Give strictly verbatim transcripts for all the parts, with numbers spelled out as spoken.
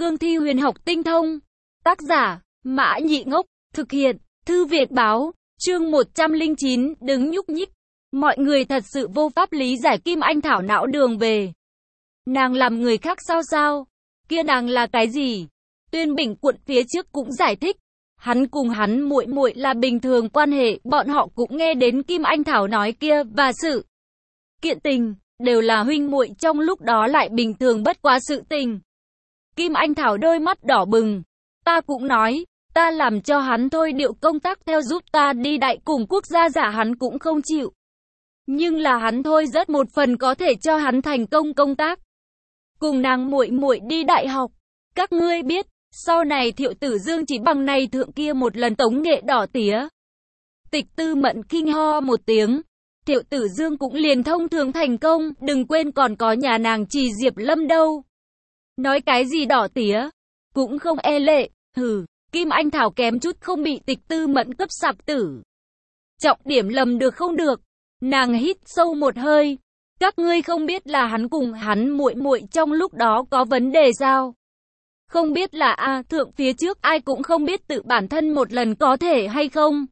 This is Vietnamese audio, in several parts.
Dương thi huyền học tinh thông. Tác giả, Mã Nhị Ngốc, thực hiện, Thư Việt Báo, chương một trăm lẻ chín, đứng nhúc nhích. Mọi người thật sự vô pháp lý giải Kim Anh Thảo não đường về. Nàng làm người khác sao sao? Kia nàng là cái gì? Tuyên Bình Quận phía trước cũng giải thích. Hắn cùng hắn muội muội là bình thường quan hệ, bọn họ cũng nghe đến Kim Anh Thảo nói kia và sự kiện tình, đều là huynh muội trong lúc đó lại bình thường bất quá sự tình. Kim Anh Thảo đôi mắt đỏ bừng. Ta cũng nói, ta làm cho hắn thôi điệu công tác theo giúp ta đi đại cùng quốc gia giả hắn cũng không chịu. Nhưng là hắn thôi rất một phần có thể cho hắn thành công công tác. Cùng nàng muội muội đi đại học. Các ngươi biết, sau này Thiệu Tử Dương chỉ bằng này thượng kia một lần tống nghệ đỏ tía. Tịch Tư Mẫn kinh ho một tiếng. Thiệu Tử Dương cũng liền thông thường thành công, đừng quên còn có nhà nàng Trì Diệp Lâm đâu. Nói cái gì đỏ tía, cũng không e lệ, hừ, Kim Anh Thảo kém chút không bị Tịch Tư Mẫn cấp sạc tử. Trọng điểm lầm được không được, nàng hít sâu một hơi, các ngươi không biết là hắn cùng hắn muội muội trong lúc đó có vấn đề sao? Không biết là a thượng phía trước ai cũng không biết tự bản thân một lần có thể hay không?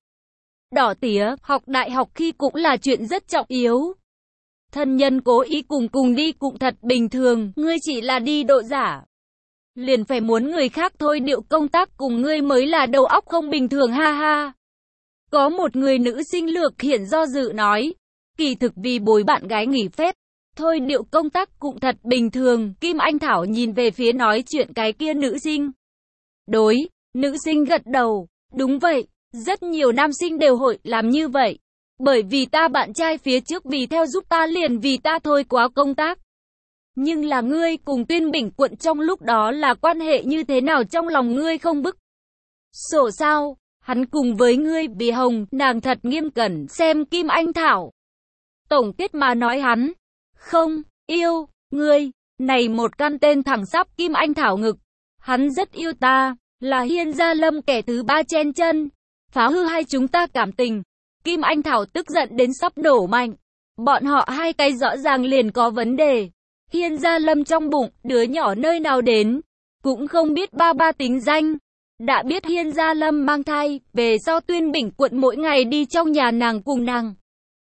Đỏ tía, học đại học khi cũng là chuyện rất trọng yếu. Thân nhân cố ý cùng cùng đi cũng thật bình thường, ngươi chỉ là đi độ giả. Liền phải muốn người khác thôi điệu công tác cùng ngươi mới là đầu óc không bình thường ha ha. Có một người nữ sinh lược hiện do dự nói, kỳ thực vì bối bạn gái nghỉ phép, thôi điệu công tác cũng thật bình thường. Kim Anh Thảo nhìn về phía nói chuyện cái kia nữ sinh. Đối, nữ sinh gật đầu, đúng vậy, rất nhiều nam sinh đều hội làm như vậy. Bởi vì ta bạn trai phía trước vì theo giúp ta liền vì ta thôi quá công tác. Nhưng là ngươi cùng Tuyên Bình Quận trong lúc đó là quan hệ như thế nào trong lòng ngươi không bức? Sổ sao? Hắn cùng với ngươi vì hồng, nàng thật nghiêm cẩn xem Kim Anh Thảo. Tổng kết mà nói hắn, không, yêu, ngươi, này một căn tên thẳng sắp Kim Anh Thảo ngực. Hắn rất yêu ta, là Hiên Gia Lâm kẻ thứ ba chen chân, phá hư hai chúng ta cảm tình. Kim Anh Thảo tức giận đến sắp đổ mạnh. Bọn họ hai cái rõ ràng liền có vấn đề. Hiên Gia Lâm trong bụng, đứa nhỏ nơi nào đến, cũng không biết ba ba tính danh. Đã biết Hiên Gia Lâm mang thai, về sau Tuyên Bình Quận mỗi ngày đi trong nhà nàng cùng nàng.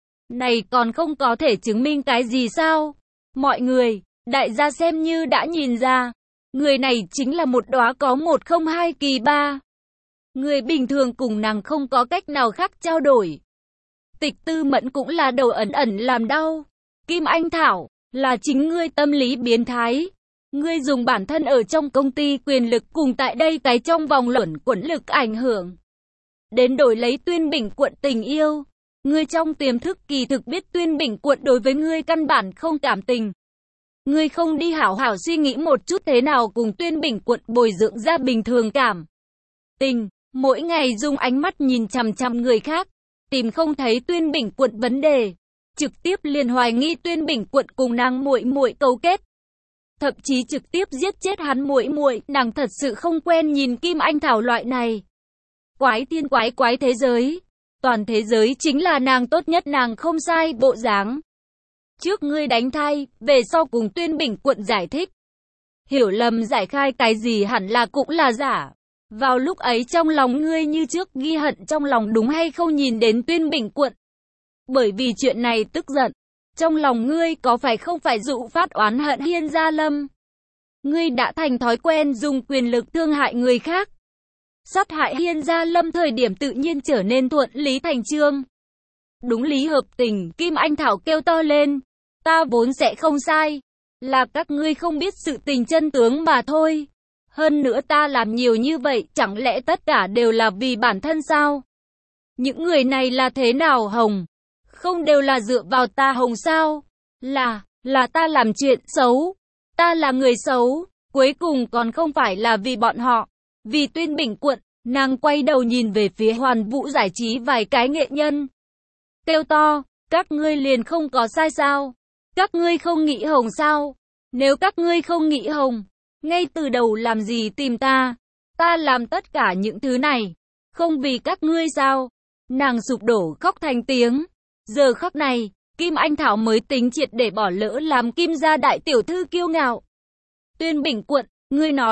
Này còn không có thể chứng minh cái gì sao? Mọi người, đại gia xem như đã nhìn ra. Người này chính là một đóa có một không hai kỳ ba. Người bình thường cùng nàng không có cách nào khác trao đổi. Tịch Tư Mẫn cũng là đầu ẩn ẩn làm đau. Kim Anh Thảo, là chính ngươi tâm lý biến thái. Ngươi dùng bản thân ở trong công ty quyền lực cùng tại đây cái trong vòng luẩn quẩn lực ảnh hưởng. Đến đổi lấy Tuyên Bình Quận tình yêu. Ngươi trong tiềm thức kỳ thực biết Tuyên Bình Quận đối với ngươi căn bản không cảm tình. Ngươi không đi hảo hảo suy nghĩ một chút thế nào cùng Tuyên Bình Quận bồi dưỡng ra bình thường cảm tình. Mỗi ngày dùng ánh mắt nhìn chằm chằm người khác. Tìm không thấy Tuyên Bình Quận vấn đề, trực tiếp liền hoài nghi Tuyên Bình Quận cùng nàng muội muội cấu kết, thậm chí trực tiếp giết chết hắn muội muội. Nàng thật sự không quen nhìn Kim Anh Thảo loại này quái thiên quái quái thế giới, toàn thế giới chính là nàng tốt nhất, nàng không sai bộ dáng. Trước ngươi đánh thai, về sau cùng Tuyên Bình Quận giải thích, hiểu lầm giải khai cái gì hẳn là cũng là giả. Vào lúc ấy trong lòng ngươi như trước ghi hận trong lòng đúng hay không nhìn đến Tuyên Bình Quận? Bởi vì chuyện này tức giận. Trong lòng ngươi có phải không phải dụ phát oán hận Hiên Gia Lâm? Ngươi đã thành thói quen dùng quyền lực thương hại người khác. Sát hại Hiên Gia Lâm thời điểm tự nhiên trở nên thuận lý thành chương. Đúng lý hợp tình, Kim Anh Thảo kêu to lên. Ta vốn sẽ không sai. Là các ngươi không biết sự tình chân tướng mà thôi. Hơn nữa ta làm nhiều như vậy, chẳng lẽ tất cả đều là vì bản thân sao? Những người này là thế nào hồng? Không đều là dựa vào ta hồng sao? Là, là ta làm chuyện xấu. Ta là người xấu. Cuối cùng còn không phải là vì bọn họ. Vì Tuyên Bình Quận, nàng quay đầu nhìn về phía Hoàn Vũ giải trí vài cái nghệ nhân. Kêu to, các ngươi liền không có sai sao? Các ngươi không nghĩ hồng sao? Nếu các ngươi không nghĩ hồng, ngay từ đầu làm gì tìm ta? Ta làm tất cả những thứ này, không vì các ngươi sao? Nàng sụp đổ khóc thành tiếng. Giờ khắc này, Kim Anh Thảo mới tính triệt để bỏ lỡ làm Kim gia đại tiểu thư kiêu ngạo. Tuyên Bình Quận, ngươi nói,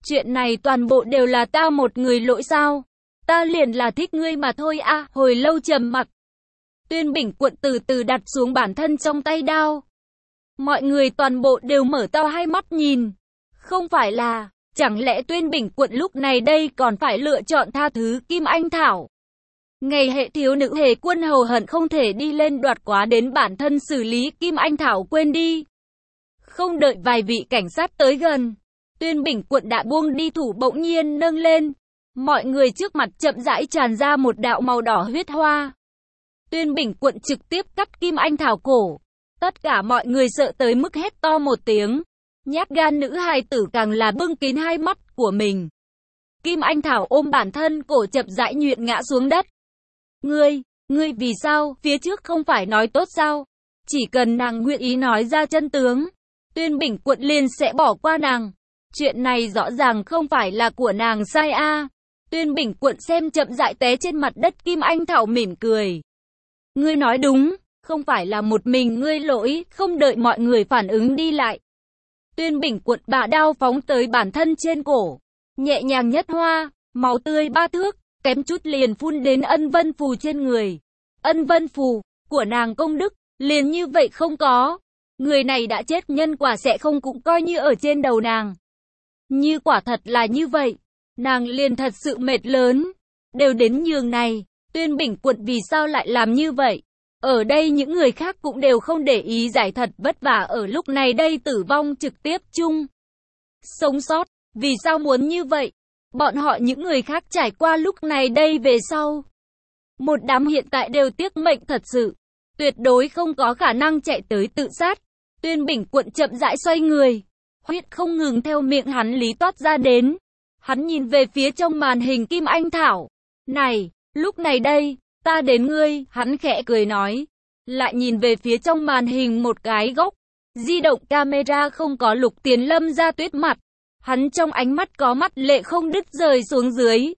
Chuyện này toàn bộ đều là ta một người lỗi sao? Ta liền là thích ngươi mà thôi a. À. Hồi lâu trầm mặc. Tuyên Bình Quận từ từ đặt xuống bản thân trong tay đao. Mọi người toàn bộ đều mở to hai mắt nhìn. Không phải là, chẳng lẽ Tuyên Bình Quận lúc này đây còn phải lựa chọn tha thứ Kim Anh Thảo? Ngày hệ thiếu nữ hề quân hầu hận không thể đi lên đoạt quá đến bản thân xử lý Kim Anh Thảo quên đi. Không đợi vài vị cảnh sát tới gần, Tuyên Bình Quận đã buông đi thủ bỗng nhiên nâng lên. Mọi người trước mặt chậm rãi tràn ra một đạo màu đỏ huyết hoa. Tuyên Bình Quận trực tiếp cắt Kim Anh Thảo cổ. Tất cả mọi người sợ tới mức hét to một tiếng. Nhát gan nữ hài tử càng là bưng kín hai mắt của mình. Kim Anh Thảo ôm bản thân cổ chậm rãi nhuyễn ngã xuống đất. Ngươi, ngươi vì sao, phía trước không phải nói tốt sao? Chỉ cần nàng nguyện ý nói ra chân tướng, Tuyên Bình Quận liền sẽ bỏ qua nàng. Chuyện này rõ ràng không phải là của nàng sai a. À. Tuyên Bình Quận xem chậm rãi té trên mặt đất Kim Anh Thảo mỉm cười. Ngươi nói đúng, không phải là một mình ngươi lỗi, không đợi mọi người phản ứng đi lại. Tuyên Bình Quận bả đao phóng tới bản thân trên cổ, nhẹ nhàng nhất hoa, máu tươi ba thước, kém chút liền phun đến Ân Vân Phù trên người. Ân Vân Phù của nàng công đức, liền như vậy không có. Người này đã chết, nhân quả sẽ không cũng coi như ở trên đầu nàng. Như quả thật là như vậy, nàng liền thật sự mệt lớn. Đều đến nhường này, Tuyên Bình Quận vì sao lại làm như vậy? Ở đây những người khác cũng đều không để ý, giải thật vất vả ở lúc này đây tử vong trực tiếp chung. Sống sót, vì sao muốn như vậy? Bọn họ những người khác trải qua lúc này đây về sau. Một đám hiện tại đều tiếc mệnh thật sự. Tuyệt đối không có khả năng chạy tới tự sát. Tuyên Bình Quận chậm rãi xoay người. Huyết không ngừng theo miệng hắn lý toát ra đến. Hắn nhìn về phía trong màn hình Kim Anh Thảo. Này, lúc này đây, ta đến ngươi, hắn khẽ cười nói. Lại nhìn về phía trong màn hình một cái góc. Di động camera không có Lục Tiền Lâm ra tuyết mặt. Hắn trong ánh mắt có mắt lệ không đứt rời xuống dưới.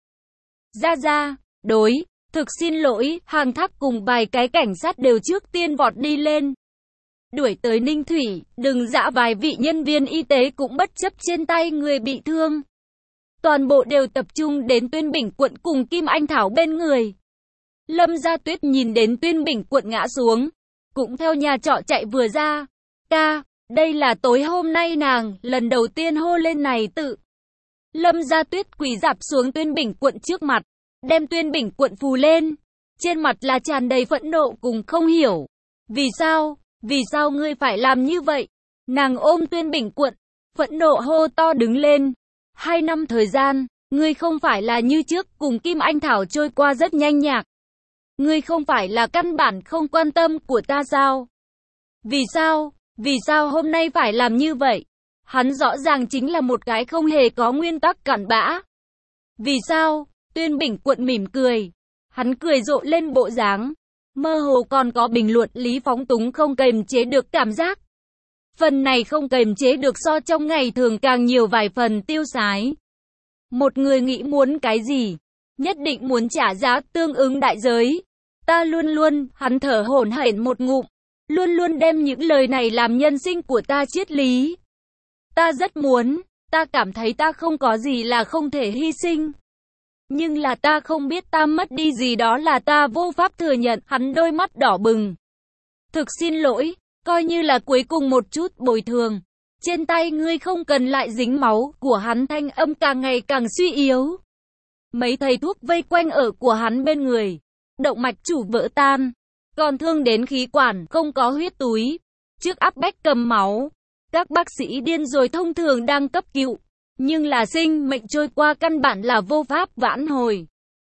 Ra ra, đối, thực xin lỗi, Hàng Thác cùng vài cái cảnh sát đều trước tiên vọt đi lên. Đuổi tới Ninh Thủy, đừng dã vài vị nhân viên y tế cũng bất chấp trên tay người bị thương. Toàn bộ đều tập trung đến Tuyên Bình Quận cùng Kim Anh Thảo bên người. Lâm Gia Tuyết nhìn đến Tuyên Bình Quận ngã xuống, cũng theo nhà trọ chạy vừa ra. Ca, đây là tối hôm nay nàng lần đầu tiên hô lên này tự. Lâm Gia Tuyết quỳ rạp xuống Tuyên Bình Quận trước mặt, đem Tuyên Bình Quận phù lên. Trên mặt là tràn đầy phẫn nộ cùng không hiểu. Vì sao, vì sao ngươi phải làm như vậy? Nàng ôm Tuyên Bình Quận, phẫn nộ hô to đứng lên. Hai năm thời gian, ngươi không phải là như trước cùng Kim Anh Thảo trôi qua rất nhanh nhạc. Ngươi không phải là căn bản không quan tâm của ta sao? Vì sao, vì sao hôm nay phải làm như vậy? Hắn rõ ràng chính là một cái không hề có nguyên tắc cặn bã. Vì sao? Tuyên Bình Quận mỉm cười. Hắn cười rộ lên bộ dáng. Mơ hồ còn có bình luận lý phóng túng không kềm chế được cảm giác. Phần này không kềm chế được so trong ngày thường càng nhiều vài phần tiêu sái. Một người nghĩ muốn cái gì, nhất định muốn trả giá tương ứng đại giới. Ta luôn luôn, hắn thở hổn hển một ngụm, luôn luôn đem những lời này làm nhân sinh của ta triết lý. Ta rất muốn, ta cảm thấy ta không có gì là không thể hy sinh. Nhưng là ta không biết ta mất đi gì, đó là ta vô pháp thừa nhận. Hắn đôi mắt đỏ bừng. Thực xin lỗi, coi như là cuối cùng một chút bồi thường. Trên tay ngươi không cần lại dính máu của hắn, thanh âm càng ngày càng suy yếu. Mấy thầy thuốc vây quanh ở của hắn bên người. Động mạch chủ vỡ tan. Còn thương đến khí quản, không có huyết túi. Trước áp bách cầm máu. Các bác sĩ điên rồi thông thường đang cấp cứu. Nhưng là sinh mệnh trôi qua căn bản là vô pháp vãn hồi.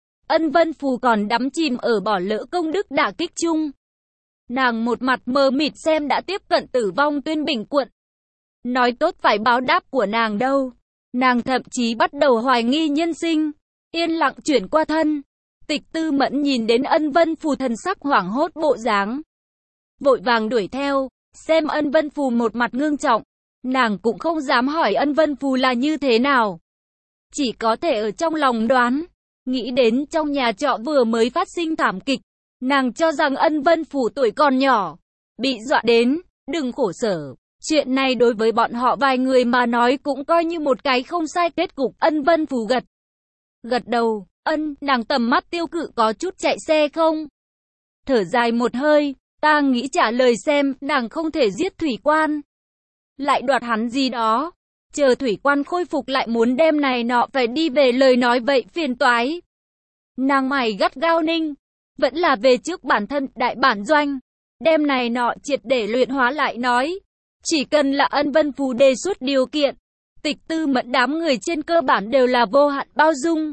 Ân Vân Phù còn đắm chìm ở bỏ lỡ công đức đả kích chung. Nàng một mặt mờ mịt xem đã tiếp cận tử vong Tuyên Bình Quận. Nói tốt phải báo đáp của nàng đâu. Nàng thậm chí bắt đầu hoài nghi nhân sinh. Yên lặng chuyển qua thân. Tịch Tư Mẫn nhìn đến Ân Vân Phù thần sắc hoảng hốt bộ dáng, vội vàng đuổi theo, xem Ân Vân Phù một mặt ngưng trọng. Nàng cũng không dám hỏi Ân Vân Phù là như thế nào. Chỉ có thể ở trong lòng đoán. Nghĩ đến trong nhà trọ vừa mới phát sinh thảm kịch. Nàng cho rằng Ân Vân Phù tuổi còn nhỏ. Bị dọa đến, đừng khổ sở. Chuyện này đối với bọn họ vài người mà nói cũng coi như một cái không sai kết cục. Ân Vân Phù gật. Gật đầu, ân, nàng tầm mắt tiêu cự có chút chạy xe không? Thở dài một hơi, ta nghĩ trả lời xem, nàng không thể giết thủy quan. Lại đoạt hắn gì đó. Chờ thủy quan khôi phục lại muốn đem này nọ phải đi về lời nói vậy phiền toái. Nàng mày gắt gao ninh. Vẫn là về trước bản thân đại bản doanh. Đem này nọ triệt để luyện hóa lại nói. Chỉ cần là Ân Vân Phù đề xuất điều kiện. Tịch Tư Mẫn đám người trên cơ bản đều là vô hạn bao dung.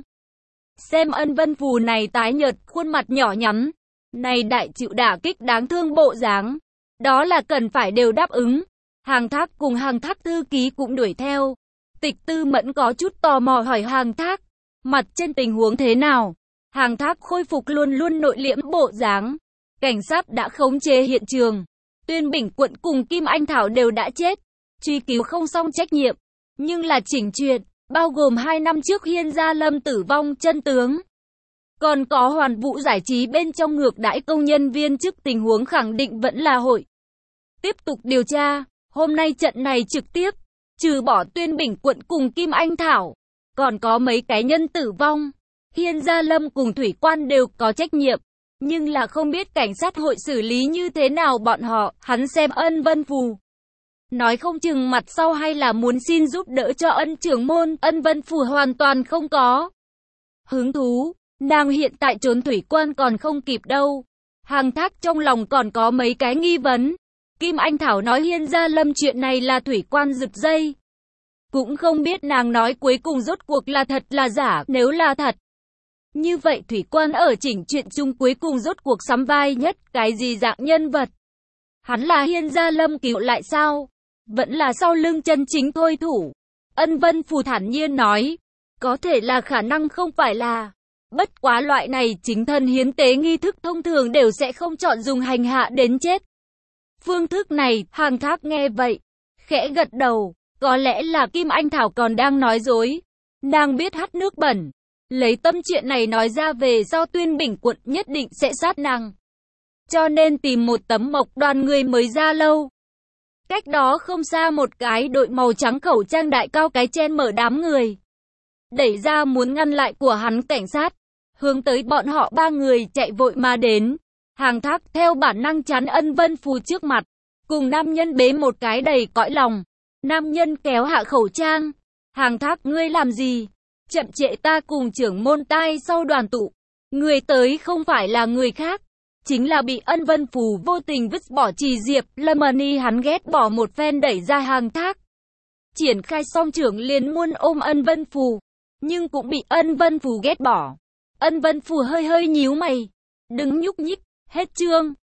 Xem Ân Vân Phù này tái nhợt, khuôn mặt nhỏ nhắn. Này đại chịu đả kích đáng thương bộ dáng. Đó là cần phải đều đáp ứng. Hàng Thác cùng Hàng Thác thư ký cũng đuổi theo. Tịch Tư Mẫn có chút tò mò hỏi Hàng Thác. Mặt trên tình huống thế nào? Hàng Thác khôi phục luôn luôn nội liễm bộ dáng. Cảnh sát đã khống chế hiện trường. Tuyên Bình quận cùng Kim Anh Thảo đều đã chết. Truy cứu không xong trách nhiệm. Nhưng là chỉnh chuyện, bao gồm hai năm trước Hiên Gia Lâm tử vong chân tướng. Còn có Hoàn Vũ giải trí bên trong ngược đãi công nhân viên chức tình huống khẳng định vẫn là hội. Tiếp tục điều tra, hôm nay trận này trực tiếp, trừ bỏ Tuyên Bình quận cùng Kim Anh Thảo, còn có mấy cái nhân tử vong. Hiên Gia Lâm cùng Thủy Quan đều có trách nhiệm, nhưng là không biết cảnh sát hội xử lý như thế nào bọn họ. Hắn xem Ân Vân Phù. Nói không chừng mặt sau hay là muốn xin giúp đỡ cho Ân trưởng môn. Ân Vân Phù hoàn toàn không có hứng thú. Nàng hiện tại trốn Thủy Quan còn không kịp đâu. Hàng Thác trong lòng còn có mấy cái nghi vấn. Kim Anh Thảo nói Hiên Gia Lâm chuyện này là Thủy Quan giật dây. Cũng không biết nàng nói cuối cùng rốt cuộc là thật là giả. Nếu là thật, như vậy Thủy Quan ở chỉnh chuyện chung cuối cùng rốt cuộc sắm vai nhất cái gì dạng nhân vật? Hắn là Hiên Gia Lâm cứu lại sao? Vẫn là sau lưng chân chính thôi thủ? Ân Vân Phù thản nhiên nói. Có thể là khả năng không phải là. Bất quá loại này chính thân hiến tế nghi thức thông thường đều sẽ không chọn dùng hành hạ đến chết. Phương thức này, Hàng Thác nghe vậy, khẽ gật đầu. Có lẽ là Kim Anh Thảo còn đang nói dối. Nàng biết hắt nước bẩn. Lấy tâm chuyện này nói ra về sau Tuyên Bình quận nhất định sẽ sát nàng. Cho nên tìm một tấm mộc đoàn người mới ra lâu. Cách đó không xa một cái đội màu trắng khẩu trang đại cao cái chen mở đám người. Đẩy ra muốn ngăn lại của hắn cảnh sát. Hướng tới bọn họ ba người chạy vội mà đến. Hàng Thác theo bản năng chắn Ân Vân Phù trước mặt. Cùng nam nhân bế một cái đầy cõi lòng. Nam nhân kéo hạ khẩu trang. Hàng Thác ngươi làm gì? Chậm trễ ta cùng trưởng môn tai sau đoàn tụ. Người tới không phải là người khác. Chính là bị Ân Vân Phù vô tình vứt bỏ Trì Diệp Lemony. Hắn ghét bỏ một phen đẩy ra Hàng Thác. Triển khai xong trưởng liền muốn ôm Ân Vân Phù. Nhưng cũng bị Ân Vân Phù ghét bỏ. Ân Vân Phù hơi hơi nhíu mày. Đừng nhúc nhích. Hết chương.